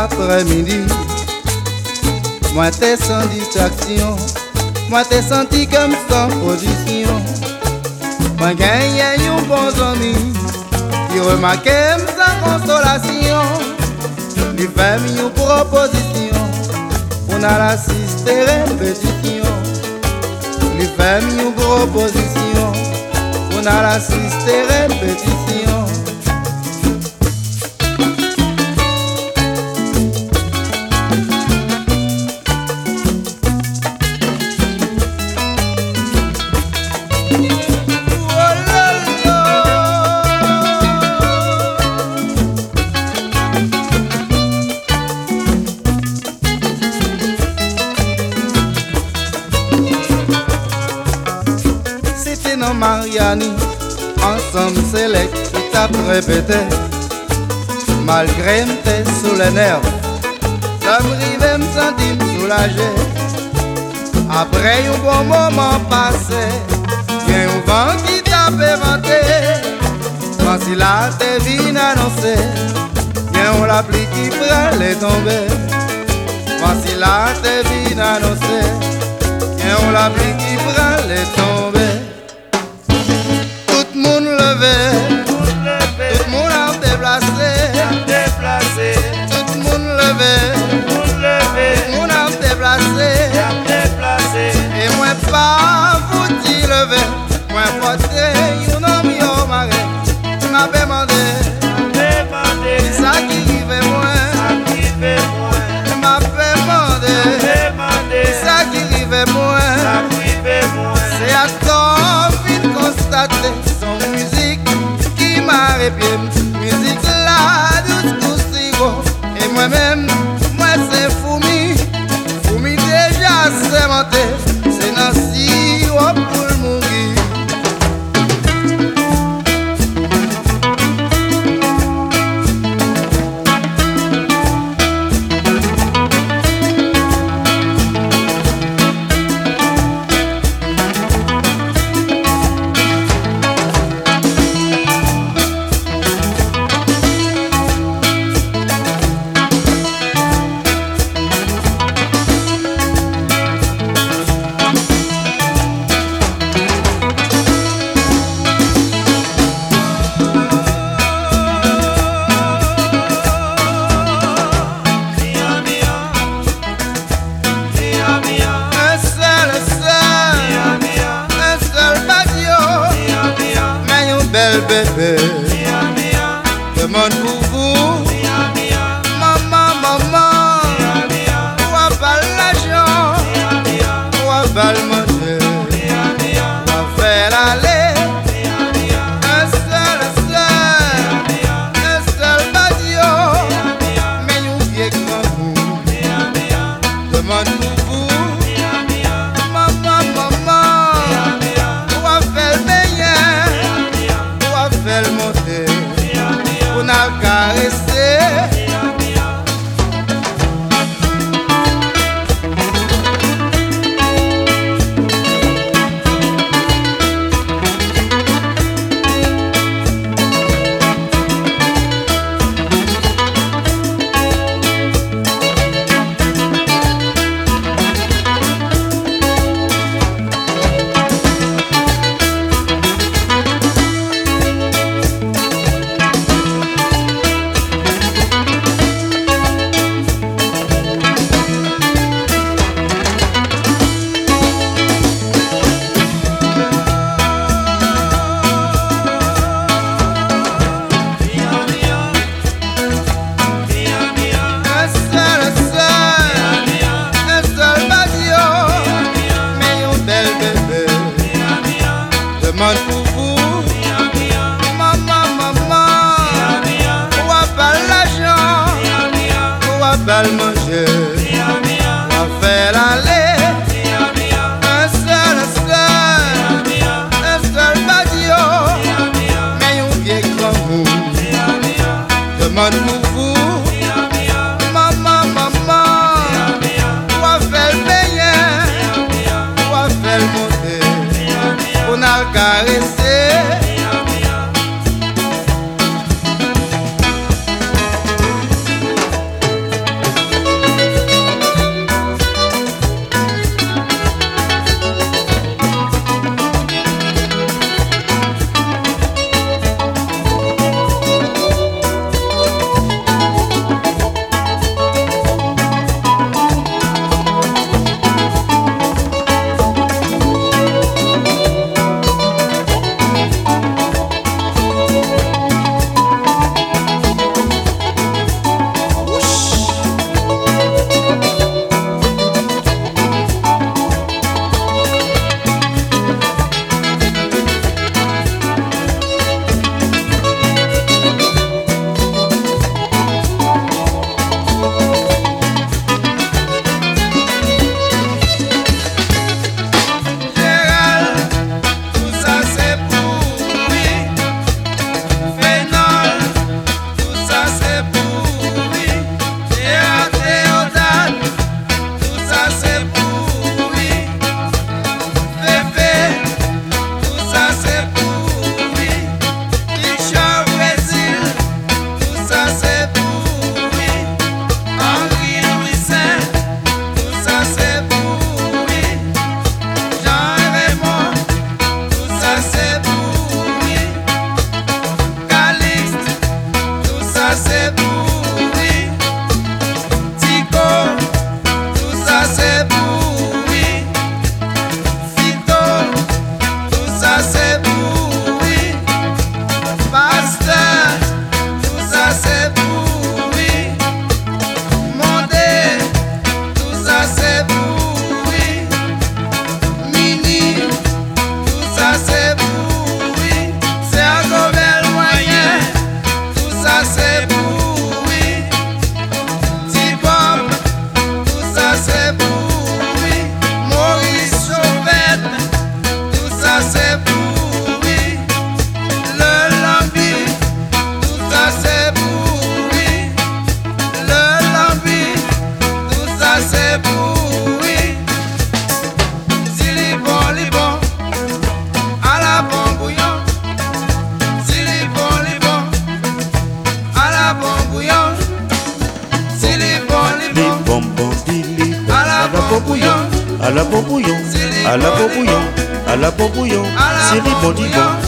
après-midi, moi t'es sans distraction, moi t'es senti comme sans position. Moi gagne un bon ami qui remarque sa consolation. Lui fait une proposition, on a l'assisté répétition. Lui fait une proposition, on a l'assisté répétition. Mariani, ensemble select, tout a répété. Malgré m'étais sous les nerfs, ça m'arrivait me sentir soulagé. Après un bon moment passé, vient un vent qui t'a fait vanter. Quand si la te vient annoncer, vient la pluie qui prend les tomber. Quand si la te vient annoncer, vient la pluie qui prend les tomber. Tout le monde levé, tout le monde a déplacé, tout le monde levé, tout le monde a déplacé, et moi pas vous dire levé, moi porter un homme au marais, m'a demandé, c'est ça qui rive moi, m'a demandé, c'est ça qui rive moi, c'est à toi vite constater. Qui m'a répété, musique là, douce cigo. Et moi-même, moi c'est Foumi déjà sémenté. C'est Nancy, oh pour le mourir. Bébé, demande pour vous, maman, où va l'argent, où va le manger, où va faire l'aller, un seul badiou, mais nous vieux grand vous, demande pour vous, maman, où va faire le meilleur. Belle montée, on a caressé. c'est pourri. Maurice Chauvette, tout ça c'est pourri. Le lambi, tout ça c'est pourri. Le lambi, tout ça c'est pourri. Si les bon, à la bon bouillon. Si les bon, à la bon bouillon. Si les bon, à la bon bouillon. À la bon bouillon, à la bon bouillon, à la bon bouillon, c'est les bon.